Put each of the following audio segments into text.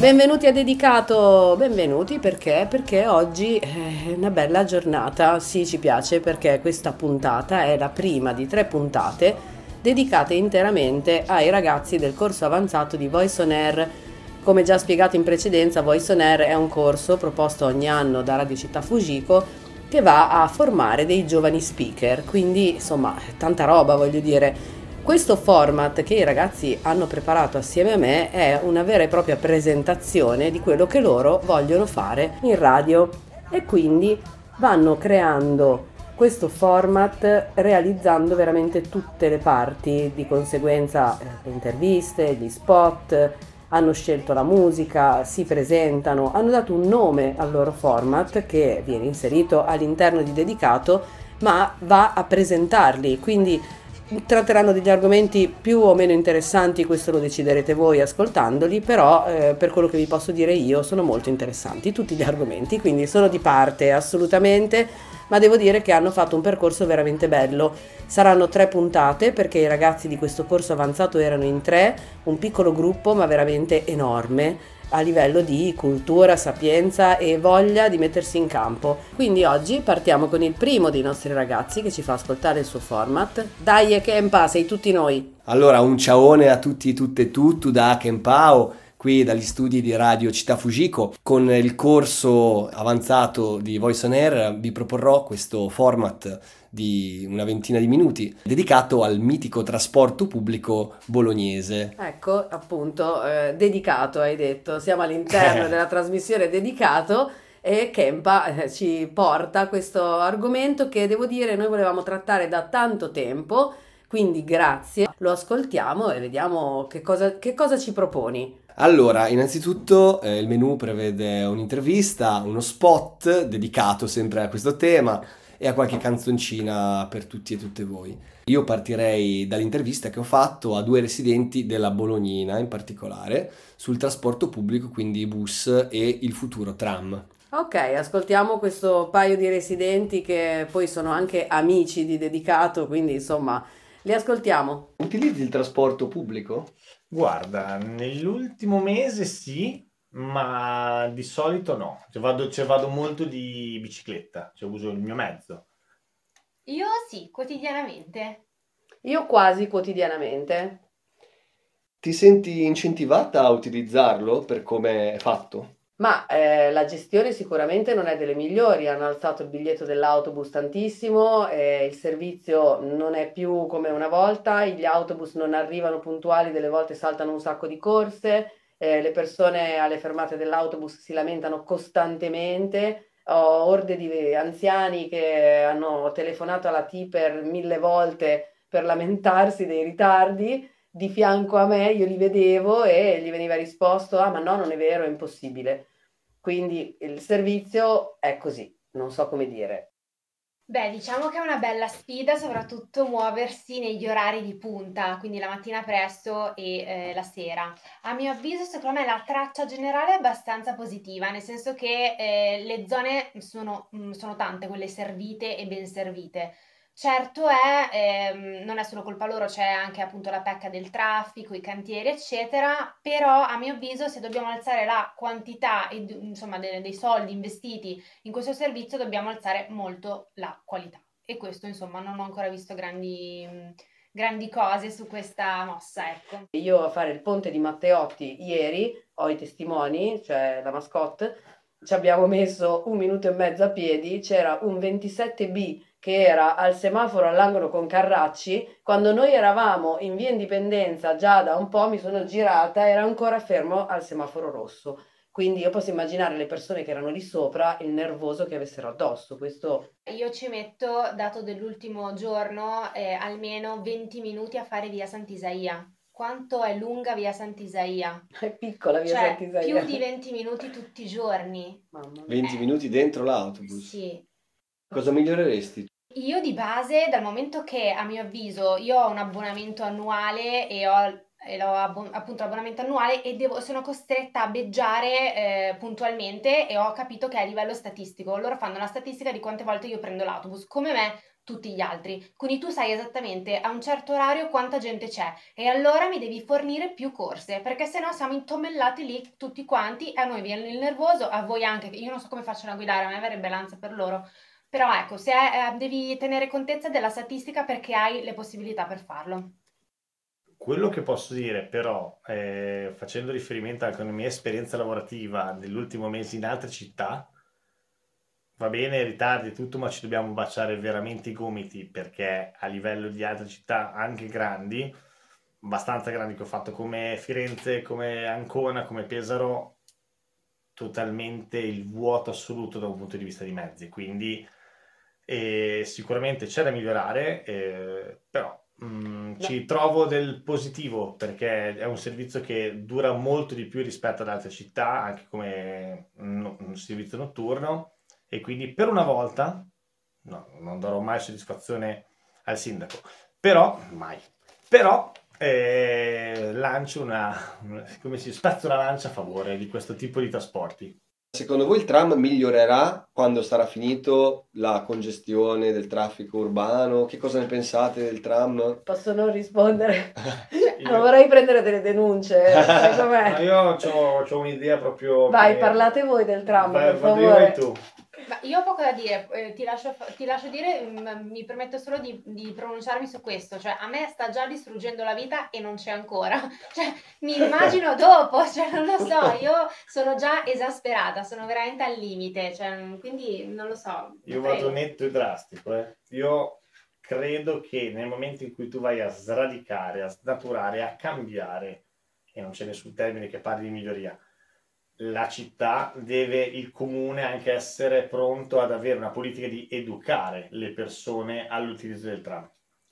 Benvenuti a Dedicato, benvenuti perché oggi è una bella giornata, sì ci piace perché questa puntata è la prima di 3 puntate dedicate interamente ai ragazzi del corso avanzato di Voice on Air. Come già spiegato in precedenza, Voice on Air è un corso proposto ogni anno da Radio Città Fujiko che va a formare dei giovani speaker, quindi insomma tanta roba voglio dire. Questo format che i ragazzi hanno preparato assieme a me è una vera e propria presentazione di quello che loro vogliono fare in radio e quindi vanno creando questo format realizzando veramente tutte le parti, di conseguenza le interviste, gli spot, hanno scelto la musica, si presentano, hanno dato un nome al loro format che viene inserito all'interno di Dedicato, ma va a presentarli, quindi tratteranno degli argomenti più o meno interessanti, questo lo deciderete voi ascoltandoli, però per quello che vi posso dire io sono molto interessanti tutti gli argomenti, quindi sono di parte assolutamente, ma devo dire che hanno fatto un percorso veramente bello. Saranno 3 puntate perché i ragazzi di questo corso avanzato erano in 3, un piccolo gruppo ma veramente enorme a livello di cultura, sapienza e voglia di mettersi in campo. Quindi oggi partiamo con il primo dei nostri ragazzi che ci fa ascoltare il suo format. Dai Kempa, sei tutti noi! Allora, un ciaone a tutti, tutte e tutto da Kenpao, qui dagli studi di Radio Città Fujiko. Con il corso avanzato di Voice on Air vi proporrò questo format di una ventina di minuti dedicato al mitico trasporto pubblico bolognese. Ecco, appunto, dedicato hai detto, siamo all'interno della trasmissione dedicato e Kempa ci porta a questo argomento che devo dire noi volevamo trattare da tanto tempo, quindi grazie, lo ascoltiamo e vediamo che cosa ci proponi. Allora, innanzitutto il menù prevede un'intervista, uno spot dedicato sempre a questo tema e a qualche canzoncina per tutti e tutte voi. Io partirei dall'intervista che ho fatto a 2 residenti della Bolognina, in particolare, sul trasporto pubblico, quindi i bus e il futuro tram. Ok, ascoltiamo questo paio di residenti che poi sono anche amici di Dedicato, quindi insomma li ascoltiamo. Utilizzi il trasporto pubblico? Guarda, nell'ultimo mese sì, ma di solito no. Cioè vado molto di bicicletta, cioè uso il mio mezzo. Io sì, quotidianamente. Io quasi quotidianamente. Ti senti incentivata a utilizzarlo per come è fatto? Ma la gestione sicuramente non è delle migliori, hanno alzato il biglietto dell'autobus tantissimo, il servizio non è più come una volta, gli autobus non arrivano puntuali, delle volte saltano un sacco di corse, le persone alle fermate dell'autobus si lamentano costantemente, ho orde di anziani che hanno telefonato alla T per 1000 volte per lamentarsi dei ritardi. Di fianco a me io li vedevo e gli veniva risposto: ah, ma no, non è vero, è impossibile. Quindi il servizio è così, non so come dire. Beh, diciamo che è una bella sfida, soprattutto muoversi negli orari di punta, quindi la mattina presto e la sera. A mio avviso, secondo me, la traccia generale è abbastanza positiva, nel senso che le zone sono tante, quelle servite e ben servite. Certo è, non è solo colpa loro, c'è anche appunto la pecca del traffico, i cantieri, eccetera, però a mio avviso se dobbiamo alzare la quantità e, insomma, dei soldi investiti in questo servizio dobbiamo alzare molto la qualità. E questo, insomma, non ho ancora visto grandi cose su questa mossa, ecco. Io a fare il ponte di Matteotti ieri ho i testimoni, cioè la mascotte, ci abbiamo messo 1 minuto e mezzo a piedi, c'era un 27B che era al semaforo all'angolo con Carracci, quando noi eravamo in via Indipendenza già da un po', mi sono girata, era ancora fermo al semaforo rosso. Quindi io posso immaginare le persone che erano lì sopra, il nervoso che avessero addosso. Questo Io ci metto, dato dell'ultimo giorno, almeno 20 minuti a fare via Sant'Isaia. Quanto è lunga via Sant'Isaia? è piccola via Cioè, Sant'Isaia. più di 20 minuti tutti i giorni. Mamma mia. 20 minuti dentro l'autobus. Sì. Cosa miglioreresti? Io di base, dal momento che a mio avviso io ho un abbonamento annuale appunto l'abbonamento annuale e sono costretta a beggiare puntualmente e ho capito che è a livello statistico. Loro fanno la statistica di quante volte io prendo l'autobus. Come me, tutti gli altri, quindi tu sai esattamente a un certo orario quanta gente c'è e allora mi devi fornire più corse, perché sennò siamo intomellati lì tutti quanti, a noi viene il nervoso, a voi anche, io non so come facciano a guidare, a me verrebbe l'ansia per loro, però ecco, se devi tenere contezza della statistica perché hai le possibilità per farlo. Quello che posso dire però, facendo riferimento anche alla mia esperienza lavorativa dell'ultimo mese in altre città, va bene, ritardi e tutto, ma ci dobbiamo baciare veramente i gomiti perché a livello di altre città anche grandi, abbastanza grandi che ho fatto come Firenze, come Ancona, come Pesaro, totalmente il vuoto assoluto da un punto di vista di mezzi, quindi sicuramente c'è da migliorare, però ci trovo del positivo perché è un servizio che dura molto di più rispetto ad altre città, anche come un servizio notturno, e quindi per una volta, no, non darò mai soddisfazione al sindaco, però, mai, però lancio come si spezzo una lancia a favore di questo tipo di trasporti. Secondo voi il tram migliorerà quando sarà finito la congestione del traffico urbano? Che cosa ne pensate del tram? Posso non rispondere? Non vorrei prendere delle denunce, sai com'è? Ma io ho un'idea proprio... Vai, parlate voi del tram, per vado favore. io e tu. Ma io ho poco da dire, ti lascio dire, mi permetto solo di pronunciarmi su questo, cioè a me sta già distruggendo la vita e non c'è ancora, cioè mi immagino dopo, cioè non lo so, io sono già esasperata, sono veramente al limite, cioè, quindi non lo so. Io vado netto e drastico, Io credo che nel momento in cui tu vai a sradicare, a snaturare, a cambiare, e non c'è nessun termine che parli di miglioria, la città il comune anche essere pronto ad avere una politica di educare le persone all'utilizzo del tram.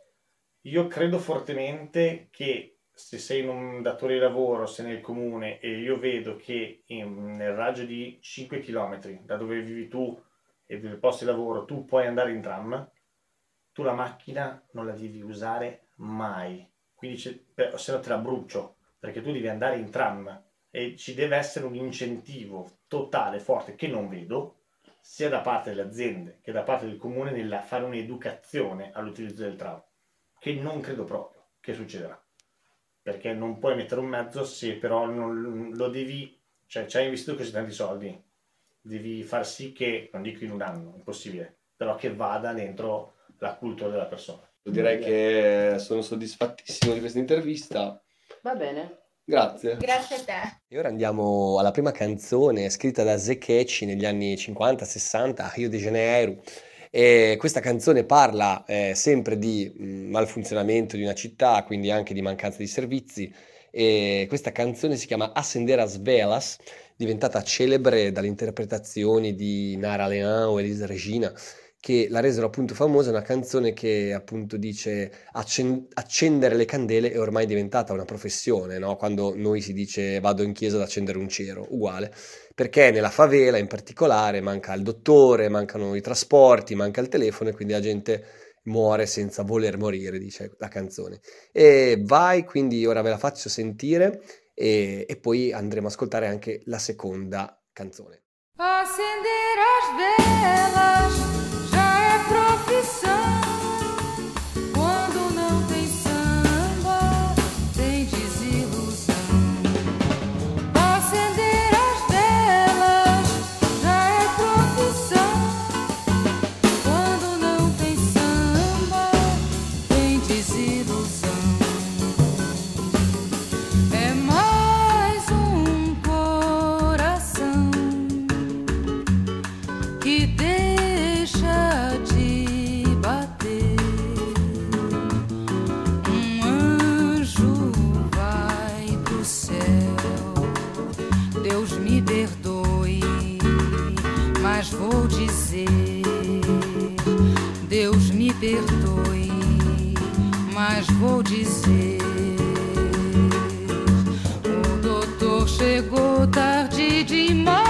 Io credo fortemente che se sei un datore di lavoro, sei nel comune e io vedo che nel raggio di 5 km da dove vivi tu e dove posti di lavoro tu puoi andare in tram, tu la macchina non la devi usare mai, quindi se no te la brucio, perché tu devi andare in tram. E ci deve essere un incentivo totale, forte, che non vedo, sia da parte delle aziende che da parte del comune nel fare un'educazione all'utilizzo del tram, che non credo proprio che succederà. Perché non puoi mettere un mezzo se però non lo devi, cioè ci hai investito così tanti soldi, devi far sì che, non dico in un anno, impossibile, però che vada dentro la cultura della persona. Direi che sono soddisfattissimo di questa intervista. Va bene. Grazie. Grazie a te. E ora andiamo alla prima canzone scritta da Zecchecci negli anni 50-60 a Rio de Janeiro. E questa canzone parla sempre di malfunzionamento di una città, quindi anche di mancanza di servizi. E questa canzone si chiama Acender as Velas, diventata celebre dalle interpretazioni di Nara Leão o Elis Regina, che la resero appunto famosa. Una canzone che appunto dice accendere le candele è ormai diventata una professione, no? Quando noi si dice vado in chiesa ad accendere un cero, uguale, perché nella favela in particolare manca il dottore, mancano i trasporti, manca il telefono e quindi la gente muore senza voler morire, dice la canzone. E vai, quindi ora ve la faccio sentire e poi andremo a ascoltare anche la seconda canzone. Acender as velas profissão. Quando não tem samba, tem desilusão. Acender as velas já é profissão. Quando não tem samba, tem desilusão. É mais coração que deixa de bater. Anjo vai pro céu. Deus me perdoe, mas vou dizer. Deus me perdoe, mas vou dizer. O doutor chegou tarde demais,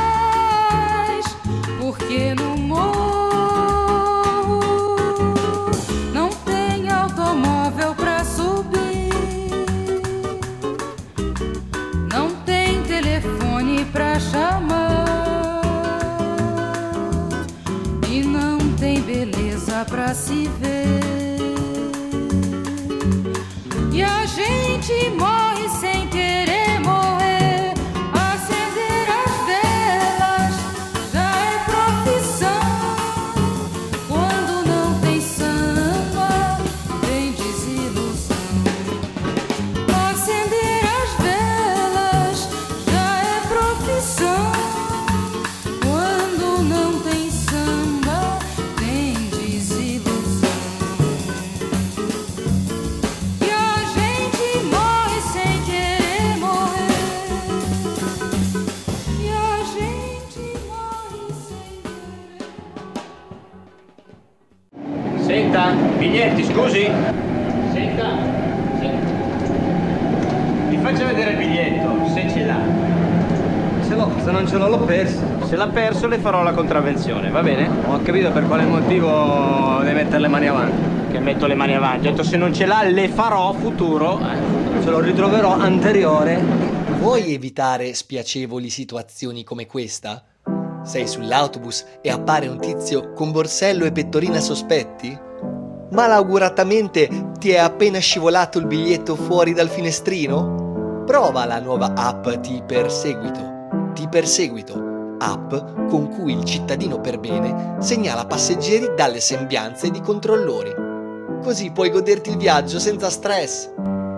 porque no morro não tem automóvel pra subir, não tem telefone pra chamar e não tem beleza pra se ver. Senti, scusi? Senta, mi faccia vedere il biglietto, se ce l'ha. Ce l'ho, se non ce l'ho l'ho perso. Se l'ha perso le farò la contravvenzione, va bene? Ho capito per quale motivo devi mettere le mani avanti. Che metto le mani avanti, ho detto se non ce l'ha le farò futuro. Ce lo ritroverò anteriore. Vuoi evitare spiacevoli situazioni come questa? Sei sull'autobus e appare un tizio con borsello e pettorina sospetti? Malauguratamente ti è appena scivolato il biglietto fuori dal finestrino? Prova la nuova app Ti Perseguito. Ti Perseguito, app con cui il cittadino per bene segnala passeggeri dalle sembianze di controllori. Così puoi goderti il viaggio senza stress.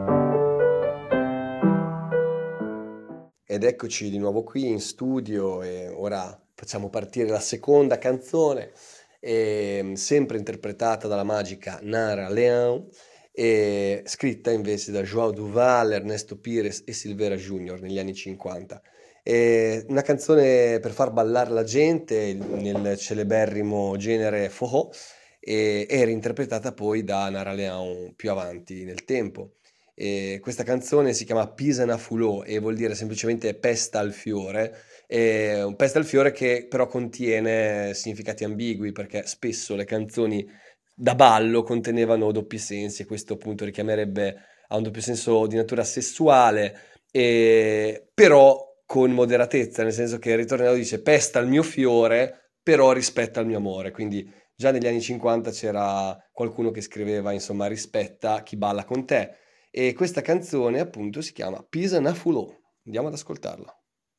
Ed eccoci di nuovo qui in studio e ora facciamo partire la seconda canzone, sempre interpretata dalla magica Nara Leão e scritta invece da João Duval, Ernesto Pires e Silveira Júnior negli anni 50. È una canzone per far ballare la gente nel celeberrimo genere forró e era interpretata poi da Nara Leão più avanti nel tempo. E questa canzone si chiama Pisa na Fulô e vuol dire semplicemente pesta al fiore. È un pesta al fiore che però contiene significati ambigui, perché spesso le canzoni da ballo contenevano doppi sensi e questo appunto richiamerebbe a un doppio senso di natura sessuale, però con moderatezza, nel senso che il ritornello dice pesta al mio fiore però rispetta il mio amore, quindi già negli anni 50 c'era qualcuno che scriveva insomma rispetta chi balla con te. E questa canzone appunto si chiama Pisa na Fulô. Andiamo ad ascoltarla.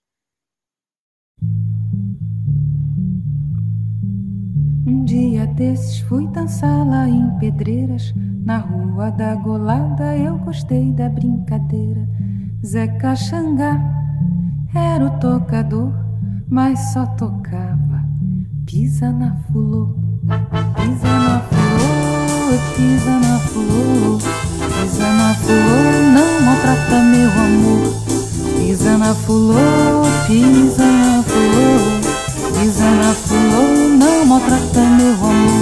Dia desses fui dançar lá em Pedreiras, na Rua da Golada eu gostei da brincadeira. Zeca Xangá era o tocador, mas só tocava Pisa na Fulô, pisa na Fulô, pisa na Fulô. Pisa na Fulô, não maltrata meu amor. Pisa na Fulô, pisa na Fulô. Pisa na Fulô, não maltrata meu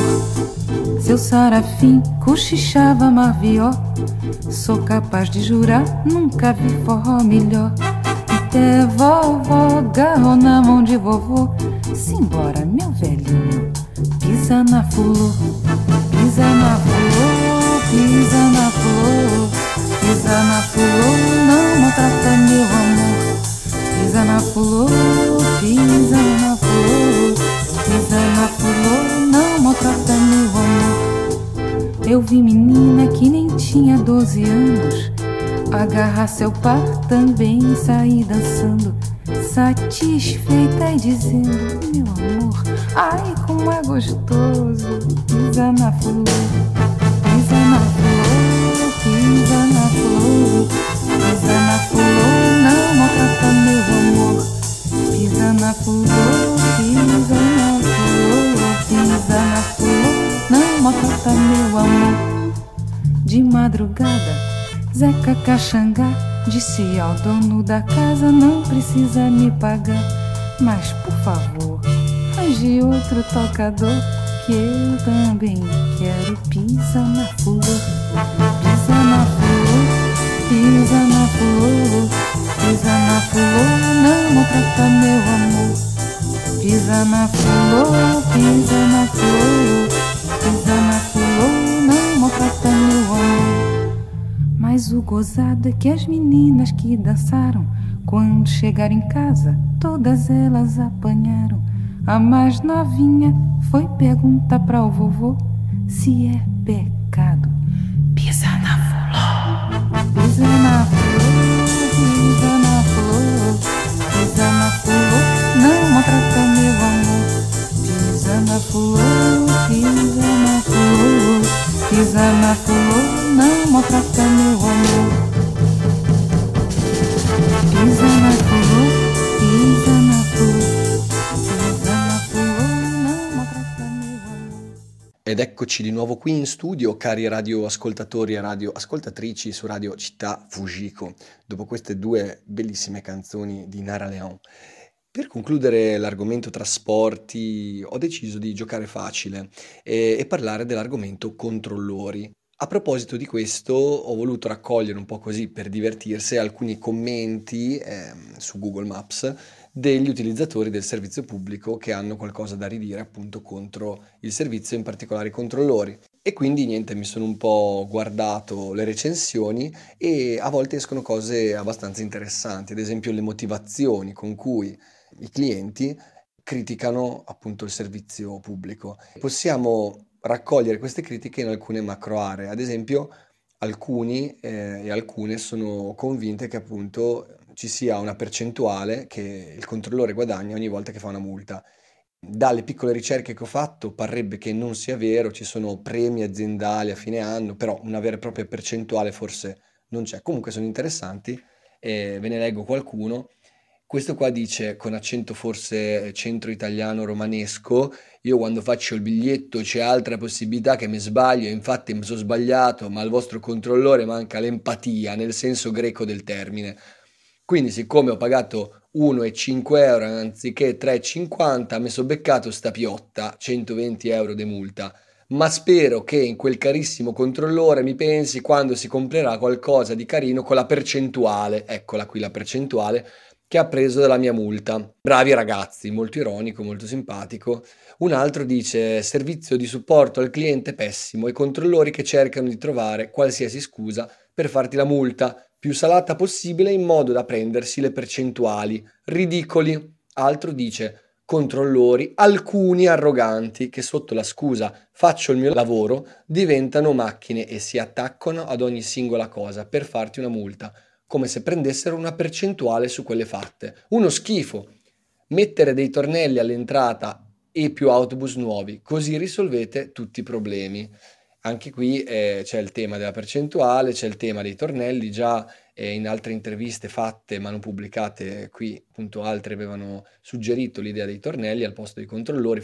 amor. Seu Sarafim cochichava Marvió. Sou capaz de jurar, nunca vi forró melhor. Até vovó agarrou na mão de vovô. Simbora, meu velhinho, pisa na Fulô. Pisa na Fulô, pisa na Fulô, pisa na Fulô, não maltrata meu amor. Pisa na Fulô, pisa na Fulô, pisa na Fulô, não maltrata meu amor. Eu vi menina que nem tinha 12 anos agarrar seu par também e sair dançando, satisfeita e dizendo, meu amor, ai como é gostoso. Pisa na Fulô, pisa na Fulô, pisa na Fulô, pisa na Fulô, não maltrata meu amor. Pisa na Fulô, pisa na Fulô, pisa na Fulô, não maltrata meu amor. De madrugada, Zeca Caxangá disse ao dono da casa, não precisa me pagar, mas por favor, arranje outro tocador, que eu também quero. Pisa na Fulô, pisa na Fulô, pisa na Fulô, pisa na Fulô, não maltrata meu amor. Pisa na Fulô, pisa na Fulô, pisa na Fulô, não maltrata meu amor. Mas o gozado é que as meninas que dançaram, quando chegaram em casa, todas elas apanharam. A mais novinha foi perguntar pra o vovô se é pecado. Pisa na Fulô, pisa na Fulô, pisa na Fulô, pisa na Fulô, não maltrata meu amor. Pisa na Fulô, pisa na Fulô, pisa na Fulô, não maltrata meu amor. Pisa na Fulô, pisa na Fulô. Ed eccoci di nuovo qui in studio, cari radioascoltatori e radioascoltatrici su Radio Città Fujiko, dopo queste due bellissime canzoni di Nara Leão. Per concludere l'argomento trasporti, ho deciso di giocare facile e parlare dell'argomento controllori. A proposito di questo, ho voluto raccogliere un po' così per divertirsi alcuni commenti su Google Maps degli utilizzatori del servizio pubblico che hanno qualcosa da ridire appunto contro il servizio, in particolare i controllori. E quindi niente, mi sono un po' guardato le recensioni e a volte escono cose abbastanza interessanti, ad esempio le motivazioni con cui i clienti criticano appunto il servizio pubblico. Possiamo raccogliere queste critiche in alcune macro aree, ad esempio alcuni e alcune sono convinte che appunto ci sia una percentuale che il controllore guadagna ogni volta che fa una multa. Dalle piccole ricerche che ho fatto parrebbe che non sia vero, ci sono premi aziendali a fine anno, però una vera e propria percentuale forse non c'è. Comunque sono interessanti e ve ne leggo qualcuno. Questo qua dice, con accento forse centro-italiano romanesco: io quando faccio il biglietto c'è altra possibilità che mi sbaglio, infatti mi sono sbagliato, ma al vostro controllore manca l'empatia, nel senso greco del termine. Quindi siccome ho pagato 1,5 euro anziché 3,50, mi sono beccato sta piotta, 120 euro di multa. Ma spero che in quel carissimo controllore mi pensi quando si comprerà qualcosa di carino con la percentuale, eccola qui la percentuale, che ha preso dalla mia multa. Bravi ragazzi, molto ironico, molto simpatico. Un altro dice: servizio di supporto al cliente pessimo, i controllori che cercano di trovare qualsiasi scusa per farti la multa più salata possibile in modo da prendersi le percentuali. Ridicoli. Altro dice: controllori, alcuni arroganti che sotto la scusa faccio il mio lavoro diventano macchine e si attaccano ad ogni singola cosa per farti una multa, come se prendessero una percentuale su quelle fatte. Uno schifo. Mettere dei tornelli all'entrata e più autobus nuovi, così risolvete tutti i problemi. Anche qui c'è il tema della percentuale, c'è il tema dei tornelli. Già in altre interviste fatte ma non pubblicate qui, appunto, altri avevano suggerito l'idea dei tornelli al posto dei controllori.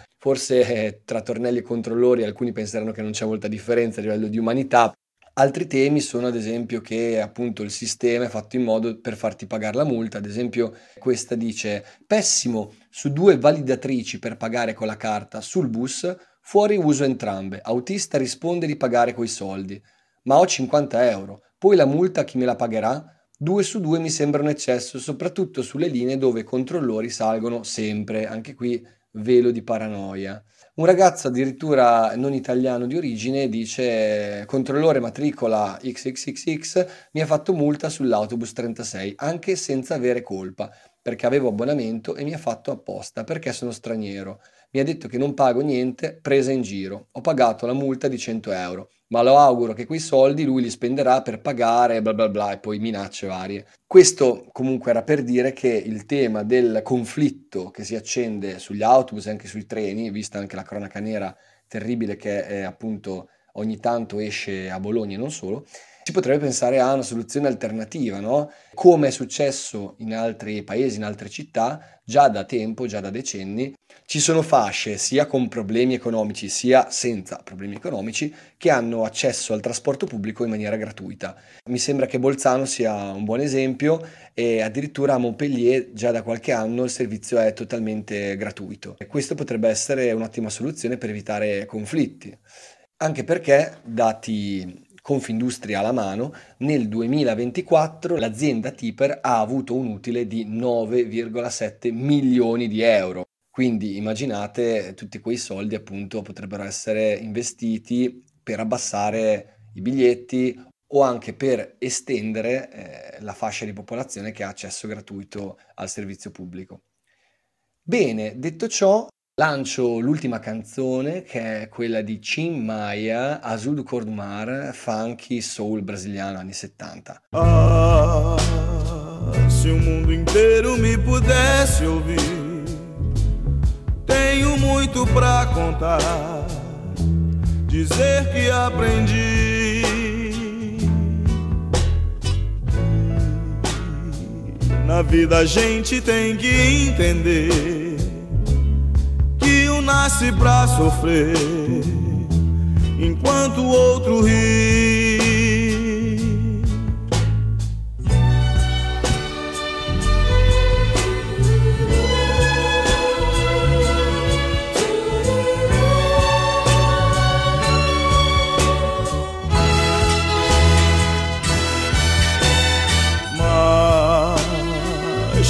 Forse tra tornelli e controllori alcuni penseranno che non c'è molta differenza a livello di umanità. Altri temi sono ad esempio che appunto il sistema è fatto in modo per farti pagare la multa. Ad esempio questa dice: pessimo, su 2 validatrici per pagare con la carta sul bus, fuori uso entrambe, autista risponde di pagare coi soldi, ma ho 50 euro, poi la multa chi me la pagherà? 2 su 2 mi sembra un eccesso, soprattutto sulle linee dove i controllori salgono sempre, anche qui velo di paranoia. Un ragazzo addirittura non italiano di origine dice: controllore matricola XXXX mi ha fatto multa sull'autobus 36 anche senza avere colpa, perché avevo abbonamento e mi ha fatto apposta perché sono straniero. Mi ha detto che non pago niente, presa in giro. Ho pagato la multa di 100 euro, ma lo auguro che quei soldi lui li spenderà per pagare bla bla bla, e poi minacce varie. Questo comunque era per dire che il tema del conflitto che si accende sugli autobus e anche sui treni, vista anche la cronaca nera terribile che appunto ogni tanto esce a Bologna e non solo, si potrebbe pensare a una soluzione alternativa, no? Come è successo in altri paesi, in altre città, già da tempo, già da decenni, ci sono fasce sia con problemi economici sia senza problemi economici che hanno accesso al trasporto pubblico in maniera gratuita. Mi sembra che Bolzano sia un buon esempio e addirittura a Montpellier già da qualche anno il servizio è totalmente gratuito. E questo potrebbe essere un'ottima soluzione per evitare conflitti, anche perché, dati Confindustria alla mano, nel 2024 l'azienda Tipper ha avuto un utile di 9,7 milioni di euro. Quindi immaginate, tutti quei soldi appunto potrebbero essere investiti per abbassare i biglietti o anche per estendere la fascia di popolazione che ha accesso gratuito al servizio pubblico. Bene, detto ciò, lancio l'ultima canzone, che è quella di Tim Maia, Azul Cor Mar, funky soul brasiliano anni 70. Ah, se o mundo inteiro me pudesse ouvir, tenho muito pra contar, dizer que aprendi. Na vida a gente tem que entender que um nasce pra sofrer, enquanto o outro ri.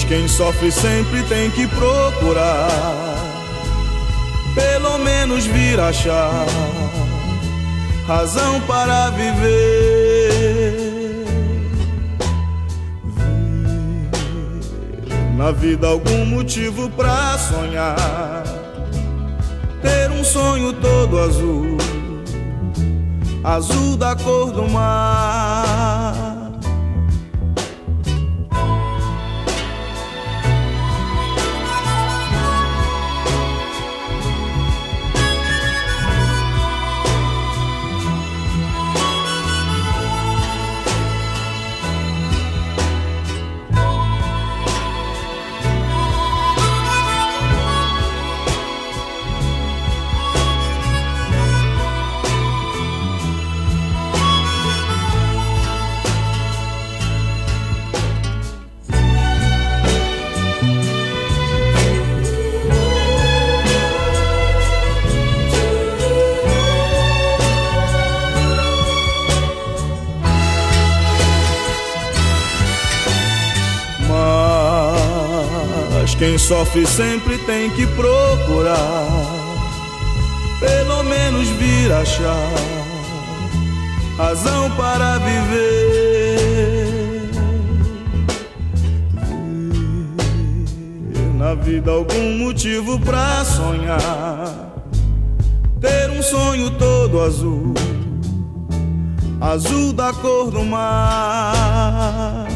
quem sofre sempre tem que procurar, pelo menos vir achar razão para viver. Na vida algum motivo pra sonhar, ter um sonho todo azul, azul da cor do mar. Quem sofre sempre tem que procurar, pelo menos vir achar razão para viver. Na vida algum motivo pra sonhar, ter um sonho todo azul, azul da cor do mar.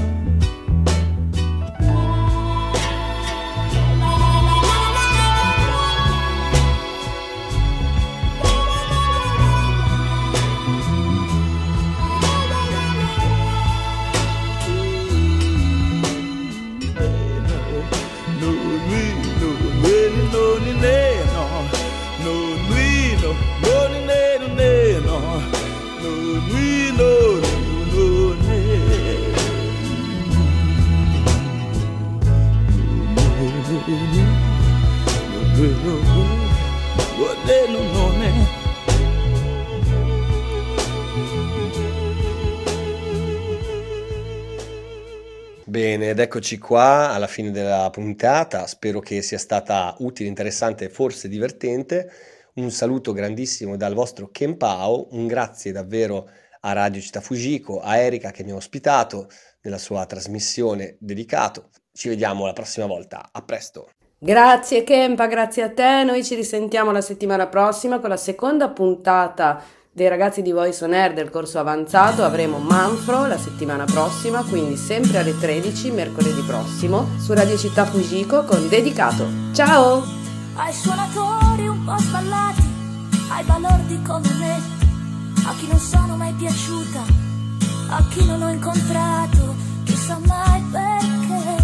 Bene, ed eccoci qua alla fine della puntata, spero che sia stata utile, interessante e forse divertente. Un saluto grandissimo dal vostro Ken Pao, un grazie davvero a Radio Città Fujiko, a Erika che mi ha ospitato nella sua trasmissione dedicato. Ci vediamo la prossima volta, a presto! Grazie Kempa, grazie a te, noi ci risentiamo la settimana prossima con la seconda puntata dei ragazzi di Voice on Air del corso avanzato. Avremo Manfro la settimana prossima, quindi sempre alle 13 mercoledì prossimo su Radio Città Fujiko con Dedicato. Ciao! Ai suonatori un po' sballati, ai balordi come me, a chi non sono mai piaciuta, a chi non ho incontrato, chissà mai perché,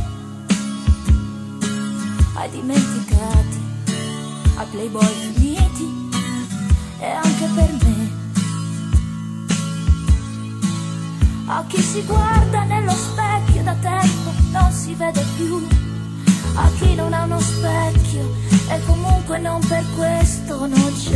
ai dimenticati, ai playboy finiti e anche per me, a chi si guarda nello specchio da tempo non si vede più, a chi non ha uno specchio e comunque non per questo non c'è